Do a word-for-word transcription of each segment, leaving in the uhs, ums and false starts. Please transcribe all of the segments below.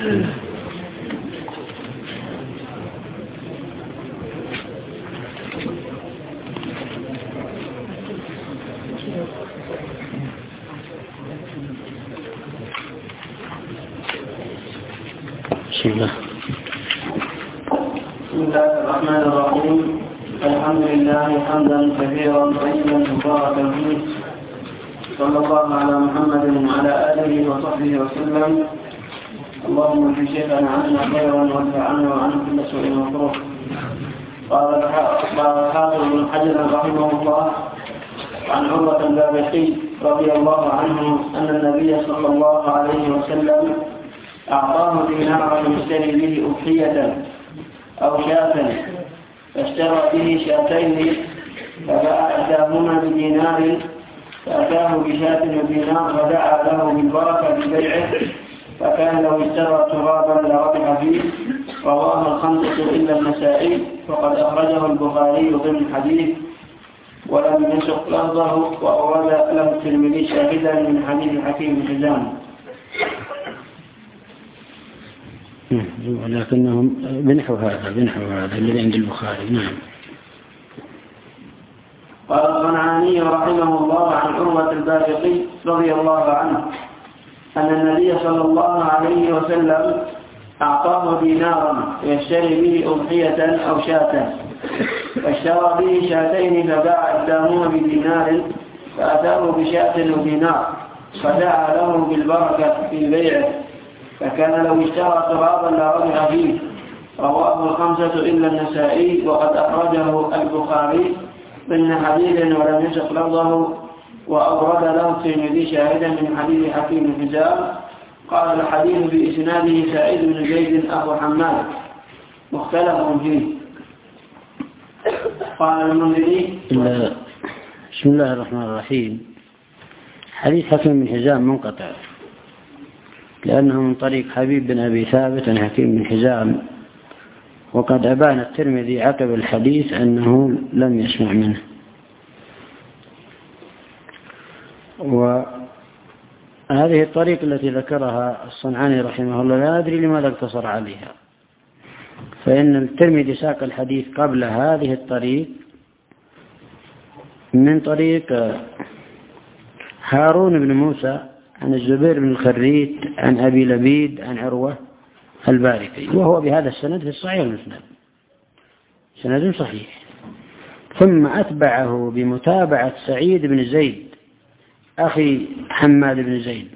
بسم الله. بسم الله الرحمن الرحيم. الحمد لله حمدا كثيرا طيبا مباركا فيه، صلى الله على محمد وعلى آله وصحبه وسلم. اللهم في شيخنا عنا خيرا وادفع عنا وعن كل سوء مكروه. قال الحافظ ابن حجر رحمه الله عن عروة البابقي رضي الله عنه أن النبي صلى الله عليه وسلم أعطاه دينارا يشتري به أضحية أو شاة، فاشترى به شاتين فباع إحداهما بدينار، فأتاه بشاة ودينار فدعا له بالبركة في بيعه، فكان لو اشترى ترابا لربح فيه. رواه الخمسة إلا النسائي، وقد أخرجه البخاري ضمن حديث ولم يسق لفظه، وأورد له الترمذي شاهدا من حديث حكيم بن حزام. ولكنهم بنحو هذا بنحو هذا الذي عند البخاري. نعم. قال الصنعاني رحمه الله عن عروة البابقي رضي الله عنه أن النبي صلى الله عليه وسلم أعطاه دينارا يشتري به أضحية أو شاة، فاشترى به شاتين فباع إحداهما بدينار، فأتاه بشاة ودينار فدعا له بالبركة في بيعه، فكان لو اشترى ترابا لربح فيه. رواه الخمسة إلا النسائي، وقد أخرجه البخاري ضمن حديث ولم يسق لفظه، وأورد له الترمذي شاهدا من حديث حكيم بن حزام. قال الحديث بإسناده سعيد بن زيد أبو حماد مختلف فيه. قال المنذري بسم الله الرحمن الرحيم. حديث حكيم بن حزام منقطع لأنه من طريق حبيب بن أبي ثابت عن حكيم بن حزام، وقد أبان الترمذي عقب الحديث أنه لم يسمع منه. وهذه الطريق التي ذكرها الصنعاني رحمه الله لا أدري لماذا اقتصر عليها، فإن الترمذي ساق الحديث قبل هذه الطريق من طريق هارون بن موسى عن الزبير بن الخريت عن أبي لبيد عن عروة البارقي، وهو بهذا السند في الصحيح المسند سند صحيح. ثم أتبعه بمتابعة سعيد بن زيد أخي حماد بن زيد،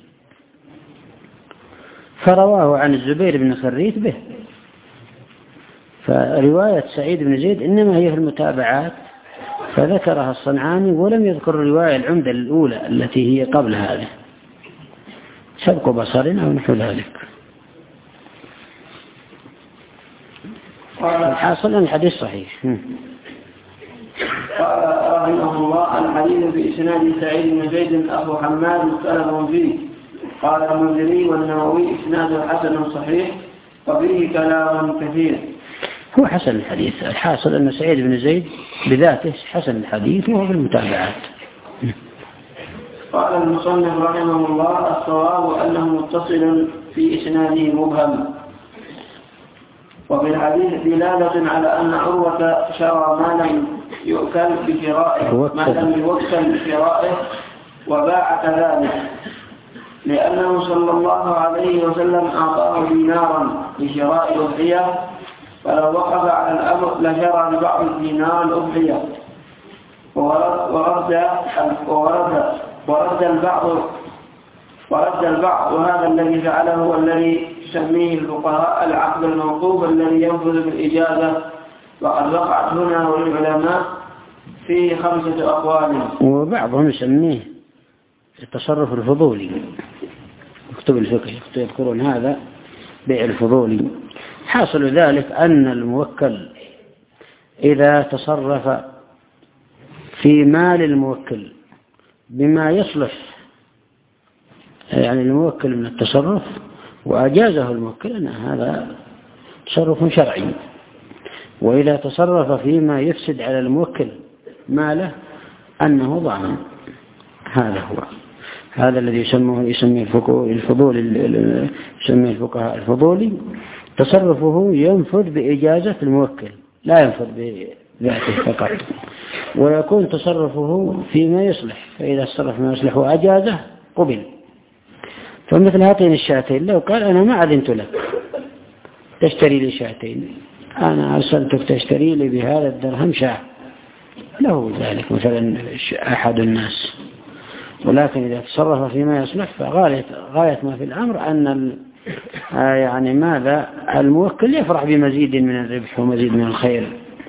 فرواه عن الزبير بن الخريت به. فرواية سعيد بن زيد إنما هي في المتابعات، فذكرها الصنعاني ولم يذكر الرواية العمدة الأولى التي هي قبل هذه، سبق بصرنا أو نحو ذلك. الحاصل أن الحديث صحيح. قال رحمه الله الحديث بإسناد سعيد بن زيد أبو حماد مختلف فيه. قال المنذري والنووي إسناده حسن صحيح وفيه كلام كثير. هو حسن الحديث. الحاصل أن سعيد بن زيد بذاته حسن الحديث وهو في المتابعات. قال المصنف رحمه الله الصواب أنه متصل في إسناده مبهم، وفي الحديث دلالة على أن عروة شرى ما لم يؤكل بشرائه ما لم يوكل بشرائه وباع كذلك، لأنه صلى الله عليه وسلم أعطاه دينارا لشراء الأضحية، فلو وقف على الأمر لشرى ببعض الدينار الأضحية ورد ورد ورد البعض ورد البعض وهذا الذي فعله هو الذي يسميه الفقهاء العقد الموقوف الذي ينفذ بالإجازة، وقد وقعت هنا والعلماء فيه خمسة أقوال، وبعضهم يسميه التصرف الفضولي. كتب الفقه يذكرون هذا بيع الفضولي. حاصل ذلك أن الموكل إذا تصرف في مال الموكل بما يصلح يعني الموكل من التصرف وأجازه الموكل أن هذا تصرف شرعي، وإذا تصرف فيما يفسد على الموكل ماله أنه ضامن. هذا هو. هذا الذي يسموه يسميه الفضول يسميه الفقهاء الفضولي، تصرفه ينفذ بإجازة الموكل لا ينفذ بذاته فقط، ويكون تصرفه فيما يصلح، فإذا تصرف ما يصلح وأجازه قبل. فمثل هاتين الشاتين لو قال أنا ما أذنت لك تشتري لي شاتين، أنا أرسلتك تشتري لي بهذا الدرهم شاة، له ذلك مثلا أحد الناس، ولكن إذا تصرف فيما يصلح فغاية غاية ما في الأمر أن يعني ماذا الموكل يفرح بمزيد من الربح ومزيد من الخير.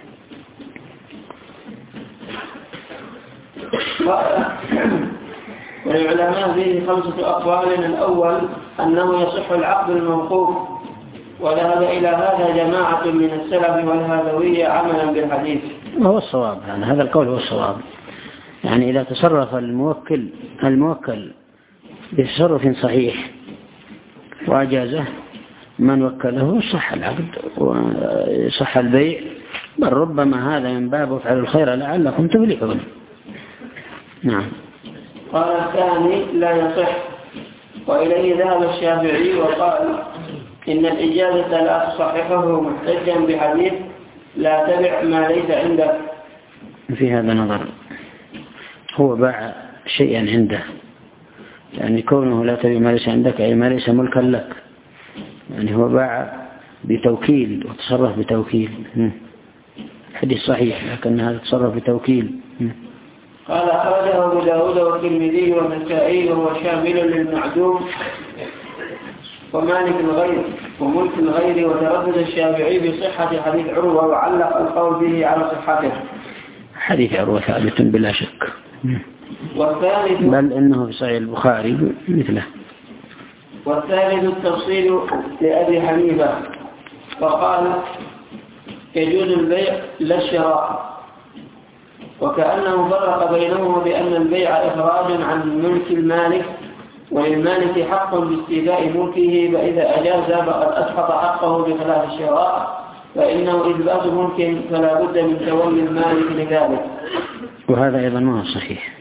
وللعلماء فيه خمسة أقوال. الأول أنه يصح العقد الموقوف، وذهب إلى هذا جماعة من السلف والهذوية عملا بالحديث، وهو الصواب، يعني هذا القول هو الصواب. يعني إذا تصرف الموكل الموكل بتصرف صحيح وأجازه من وكله صح العقد وصح البيع، بل ربما هذا من باب افعلوا الخير لعلكم تفلحون. نعم. قال الثاني لا يصح، وإليه ذهب الشافعي وقال إن الإجازة لا تصححه محتجا بحديث لا تبع ما ليس عندك. في هذا نظر، هو باع شيئا عنده، يعني كونه لا تبع ما ليس عندك أي ما ليس ملكا لك، يعني هو باع بتوكيل وتصرف بتوكيل، حديث صحيح لكن هذا تصرف بتوكيل. قال أخرجه أبو داود والترمذي والنسائي وهو شامل للمعدوم ومالك الغير وملك الغير، وتردد الشافعي بصحة حديث عروة وعلق القول به على صحته. حديث عروة ثابت بلا شك، والثالث بل إنه في صحيح البخاري مثله. والثالث التفصيل لأبي حنيفة، فقال يجوز البيع لا الشراء، وكأنه فرق بينهما بأن البيع إخراج عن ملك المالك، وللمالك حق باستيفاء ملكه، فإذا أجاز فقد أسقط حقه بخلاف الشراء، فإنه إثبات ملك فلا بد من تولي المالك لذلك. وهذا أيضا ما هو صحيح،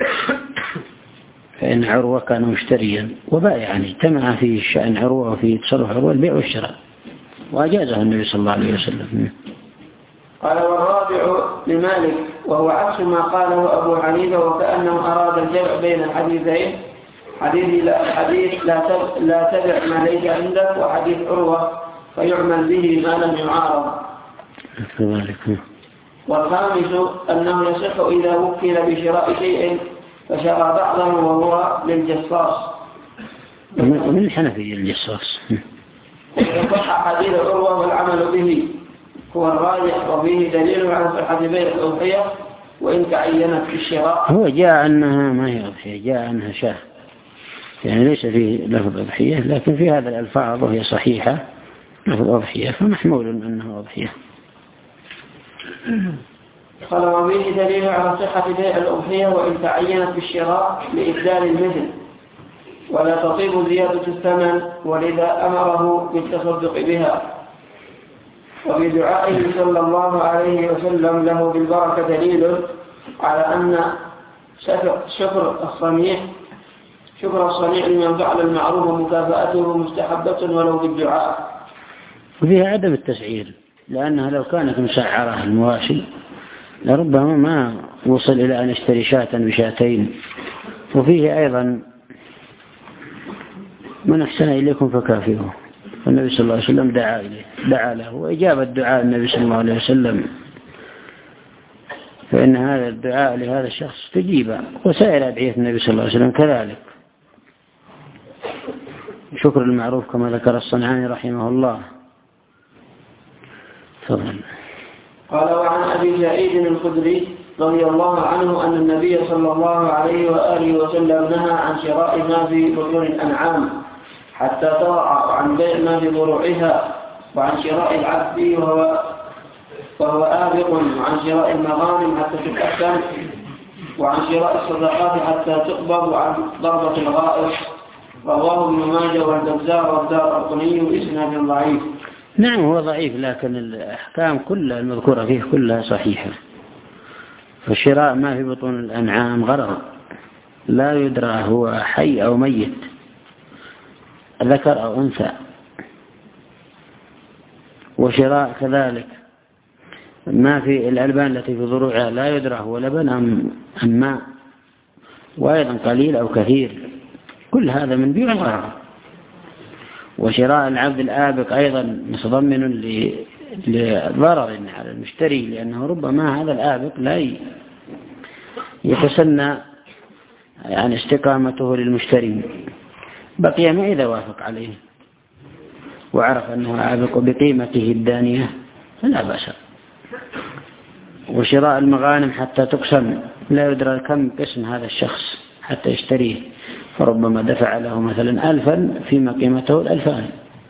فإن عروة كان مشتريا وبائعا، اجتمع في شأن عروة وفي تصرف عروة البيع والشراء، وأجازه النبي صلى الله عليه وسلم. قال والرابع لمالك، وهو عكس ما قاله أبو حنيفة، وكأنه أراد الجمع بين الحديثين، حديث لا, حديث لا, تب لا تبع ما ليس عندك وحديث عروة، فيعمل به ما لم يعارض. والخامس أنه يصح إذا وكل بشراء شيء فشرى بعضه وهو للجصاص، من الحنفي الجصاص، يصح حديث عروة والعمل به هو الراجح، وفيه دليل على صحة بيع الأضحية وإن تعينت في الشراء. هو جاء أنها ما هي أضحية، جاء أنها شاه، يعني ليس فيه لفظ أضحية، لكن في هذا الألفاظ وهي صحيحة لفظ أضحية، فمحمول أنها أضحية. قال وفيه دليل على صحة بيع الأضحية وإن تعينت في الشراء لإبدال المثل، ولا تطيب زيادة الثمن، ولذا أمره بالتصدق بها. وبدعائه صلى الله عليه وسلم له بالبركة دليل على أن شكر الصنيع شكر الصنيع لمن فعل المعروف ومكافأته مستحبة ولو بالدعاء. وفيها عدم التسعير، لأنها لو كانت مسعرة المواشي لربما ما وصل إلى أن يشتري شاة بشاتين. وفيه أيضا من أحسن إليكم فكافئوه، والنبي صلى الله عليه وسلم دعا إليه دعا له، وإجابة دعاء النبي صلى الله عليه وسلم فإن هذا الدعاء لهذا الشخص تجيب، وسائر أدعية النبي صلى الله عليه وسلم كذلك. شكر المعروف كما ذكر الصنعاني رحمه الله. تفضل. قال وعن أبي سعيد الخدري رضي الله عنه أن النبي صلى الله عليه وآله وسلم نهى عن شراء ما في بطون الأنعام حتى ترعى، وعن بيع ما في ضروعها، وعن شراء العبد وهو وهو آبق، وعن شراء المغانم حتى تتأثم، وعن شراء الصدقات حتى تقبض، وعن ضربة الغائط. رواه ابن ماجه والبزار والدارقطني بإسناد ضعيف. نعم هو ضعيف، لكن الأحكام كلها المذكورة فيه كلها صحيحة. فشراء ما في بطون الأنعام غرض، لا يدرى هو حي أو ميت، ذكر أو أنثى. وشراء كذلك ما في الألبان التي في ضروعها لا يدرى هو لبن أم ماء، وأيضا قليل أو كثير، كل هذا من بيع الغرر. وشراء العبد الآبق أيضا متضمن لضرر على المشتري، لأنه ربما هذا الآبق لا يتسنى يعني استقامته للمشتري، بقي ما إذا وافق عليه وعرف أنه آبق بقيمته الدانية فلا بأس. وشراء المغانم حتى تقسم، لا يدرى كم قسم هذا الشخص حتى يشتريه، فربما دفع له مثلا ألفا فيما قيمته الألفان.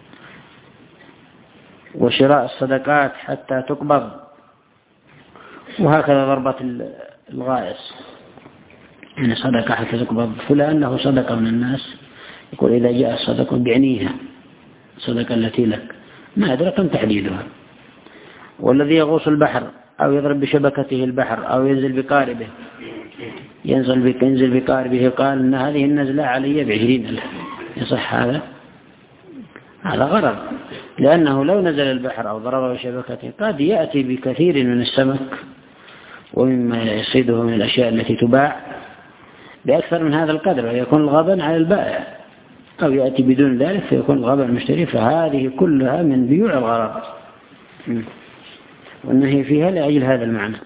وشراء الصدقات حتى تقبض، وهكذا ضربة الغائص، يعني صدقة حتى تقبض، فلان له صدقة من الناس، يقول إذا جاء الصدقة بعنيها، الصدقة التي لك، ما أدرى كم تحديدها. والذي يغوص البحر أو يضرب بشبكته البحر أو ينزل بقاربه، ينزل ينزل بقاربه، قال إن هذه النزلة علي بعشرين ألف، يصح هذا؟ هذا غرر، لأنه لو نزل البحر أو ضرب بشبكته قد يأتي بكثير من السمك ومما يصيده من الأشياء التي تباع بأكثر من هذا القدر، ويكون الغبن على البائع، أو يأتي بدون ذلك فيكون الغبن المشتري. فهذه كلها من بيوع الغرر، والنهي فيها لأجل هذا المعنى.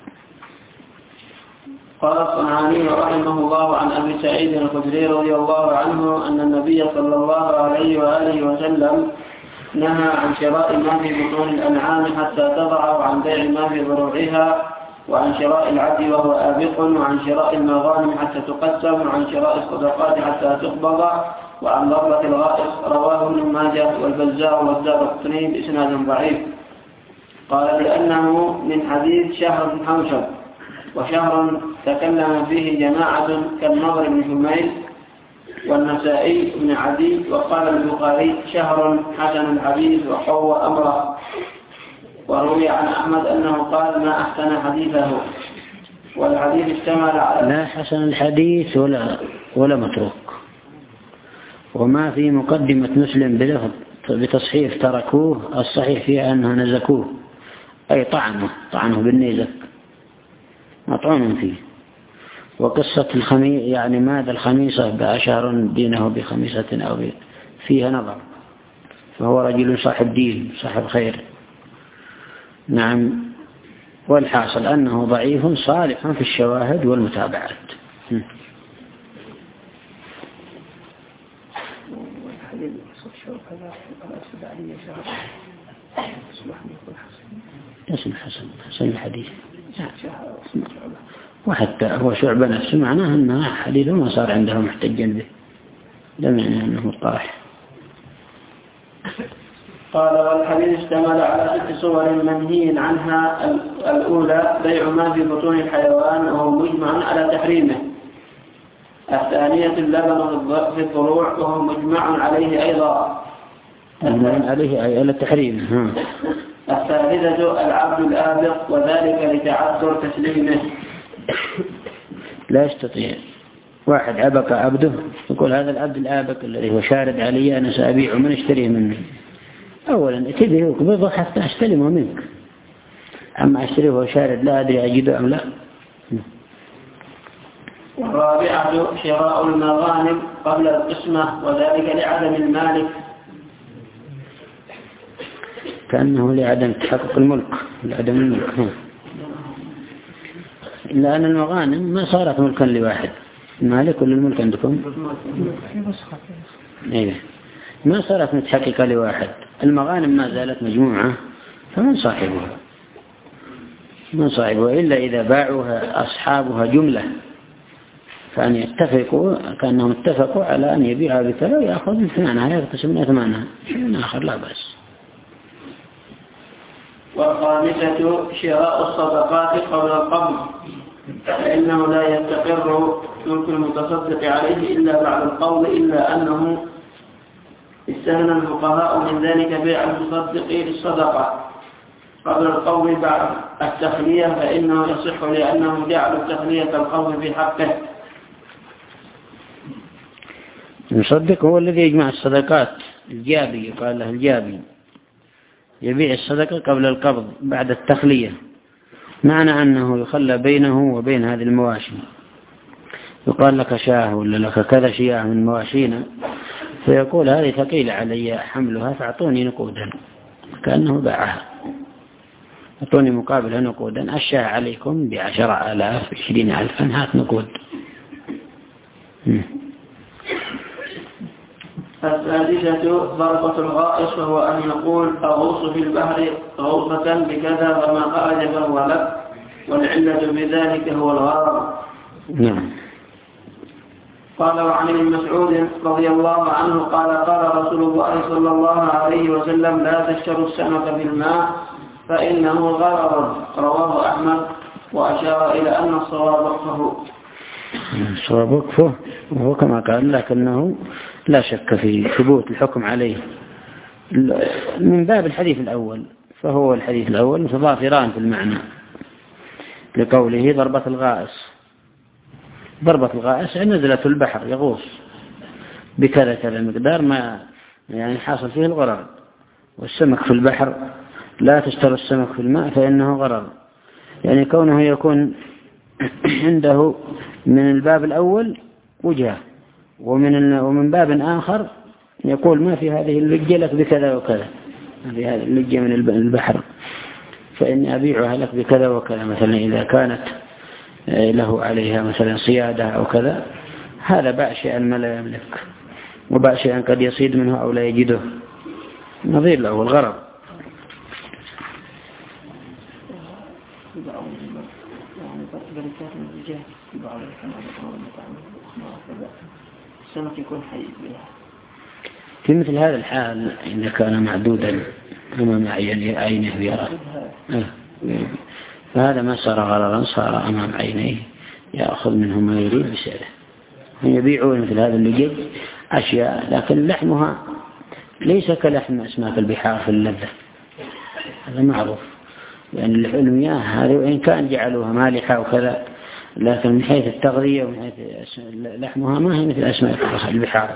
قال الصنعاني رحمه الله عن أبي سعيد الخدري رضي الله عنه أن النبي صلى الله عليه وآله وسلم نهى عن شراء ما في بطون الأنعام حتى تضع، وعن بيع ما في ضروعها، وعن شراء العبد وهو آبق، وعن شراء المغانم حتى تقسم، وعن شراء الصدقات حتى تقبض، وعن ضربة الغائص. رواه ابن ماجه والبزار والدارقطني بإسناد ضعيف. قال لأنه من حديث شهر بن حوشب، وشهر تكلم فيه جماعة كالنضر بن حميد والنسائي بن عدي. وقال البخاري شهر حسن الحديث وقوى أمره. وروي عن أحمد أنه قال ما أحسن حديثه، والحديث اشتمل على لا حسن الحديث ولا ولا متروك. وما في مقدمة مسلم بلفظ بتصحيف تركوه، الصحيح فيها أنه نزكوه، أي طعنه طعنه بالنيزك، مطعون فيه. وقصة الخميس يعني ماذا الخميسة بأشهر دينه بخميسة أو فيها نظر، فهو رجل صاحب دين صاحب خير. نعم. والحاصل أنه ضعيف صالح في الشواهد والمتابعات. اسم حسن حسن الحديث، وحتى هو شعب نفسه معناه أنه حديثه ما صار عنده محتجا به، لم يعني أنه طاح. قال والحديث اشتمل على ست صور منهي عنها. الأولى بيع ما في بطون الحيوان وهو مجمع على تحريمه. الثانية اللبن في الضروع وهو مجمع عليه أيضا، مجمع عليه أي على التحريم. الثالثة العبد الآبق، وذلك لتعذر تسليمه. لا يستطيع واحد عبق عبده يقول هذا العبد الآبق الذي هو شارد علي أنا سأبيعه من اشتريه منه. أولا اتبه وقبضه حتى أستلمه منك، أما أشتريه وهو شارد لا أدري أجده أم لا. والرابعة شراء المغانم قبل القسمة، وذلك لعدم المالك، كأنه لعدم تحقق الملك لعدم الملك. إلا أن المغانم ما صارت ملكا لواحد، المالك ولا الملك عندكم؟ إيه ما صارت متحققة لواحد، المغانم ما زالت مجموعة، فمن صاحبها؟ من صاحبها إلا إذا باعوها أصحابها جملة، فأن يتفقوا كأنهم اتفقوا على أن يبيعها بكذا ويأخذ من ثمانها يقتسم من ثمانها شيء آخر لا بأس. والخامسة شراء الصدقات قبل القبض، فإنه لا يستقر ملك المتصدق عليه إلا بعد القبض، إلا أنه استثنى الفقهاء من ذلك بيع المتصدق للصدقة قبل القبض بعد التخلية، فإنه يصح لأنه جعل التخلية القبض في حقه. المصدق هو الذي يجمع الصدقات، الجابي يقال له الجابي، يبيع الصدقة قبل القبض بعد التخلية، معنى أنه يخلى بينه وبين هذه المواشي، يقال لك شاه ولا لك كذا شياه من مواشينا، فيقول هذه ثقيلة علي حملها فاعطوني نقودا، كأنه باعها، اعطوني مقابلها نقودا، الشاه عليكم بعشرة آلاف عشرين ألفا، هات نقود. السادسة ضربة الغائص، وهو أن يقول أغوص في البحر غوصة بكذا وما خرج فهو لك، والعلة بذلك هو الغرض. نعم. قال وعن ابن مسعود رضي الله عنه قال قال رسول الله صلى الله عليه وسلم لا تشتروا السمك في الماء فإنه غرض، رواه أحمد، وأشار إلى أن الصواب وقفه. الصواب وقفه وهو كما قال، لكنه لا شك في ثبوت الحكم عليه من باب الحديث الأول، فهو الحديث الأول متضافران في المعنى لقوله ضربة الغائص. ضربة الغائص نزلت البحر يغوص بكذا كذا مقدار ما يعني حاصل فيه الغرر، والسمك في البحر لا تشتري السمك في الماء فإنه غرر، يعني كونه يكون عنده من الباب الأول وجهة، ومن ومن باب آخر يقول ما في هذه اللجة لك بكذا وكذا، ما في هذه اللجة من البحر فإني أبيعها لك بكذا وكذا، مثلا إذا كانت له عليها مثلا صيادة أو كذا، هذا باع شيئا ما لا يملك، وباع شيئا قد يصيد منه أو لا يجده، نظير له الغرض. السمك يكون حي في مثل هذا الحال إذا كان معدودا أمام عينه ويرى، فهذا ما صار غررا، صار أمام عينيه يأخذ منه ما يريد بسعره. هم يبيعون مثل هذا اللجج أشياء لكن لحمها ليس كلحم أسماك البحار في اللذة، هذا معروف، لأن المياه هذه وإن كان جعلوها مالحة وكذا، لكن من حيث التغذية ومن حيث لحمها ما هي مثل أسماك البحار.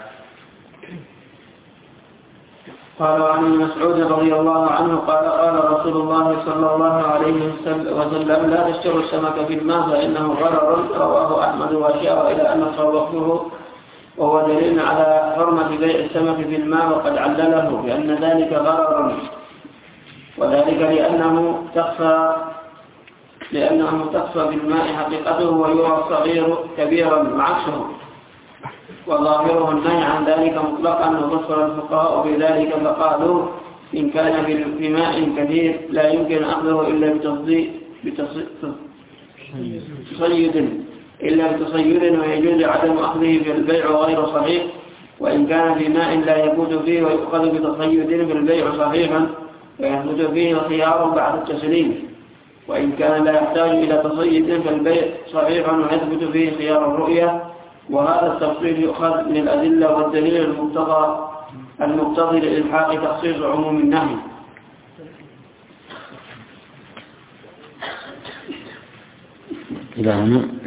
قال عن مسعود رضي الله عنه قال قال رسول الله صلى الله عليه وسلم لا تشتروا السمك في الماء فإنه غرر، رواه أحمد، وأشار إلى أن صوابه وهو دليل على حرمة بيع السمك في الماء، وقد علله بأن ذلك غرر، وذلك لأنه تخفى لأنه تخفى بالماء حقيقته ويرى الصغير كبيرا عكسه، وظاهره النهي عن ذلك مطلقا، وفسر الفقهاء بذلك فقالوا إن كان بماء كثير لا يمكن أخذه إلا بتصيد إلا بتصيد ويجوز عدم أخذه في البيع غير صحيح، وإن كان بماء لا يفوت فيه ويؤخذ بتصيد في البيع صحيحا ويثبت فيه الخيار بعد التسليم، وإن كان لا يحتاج إلى تصيد في البيع صحيحا ويثبت فيه خيار الرؤية. وهذا التفصيل يؤخذ من الأدلة والدليل المقتضى المقتضي لإلحاق تخصيص عموم النهي. إلى هنا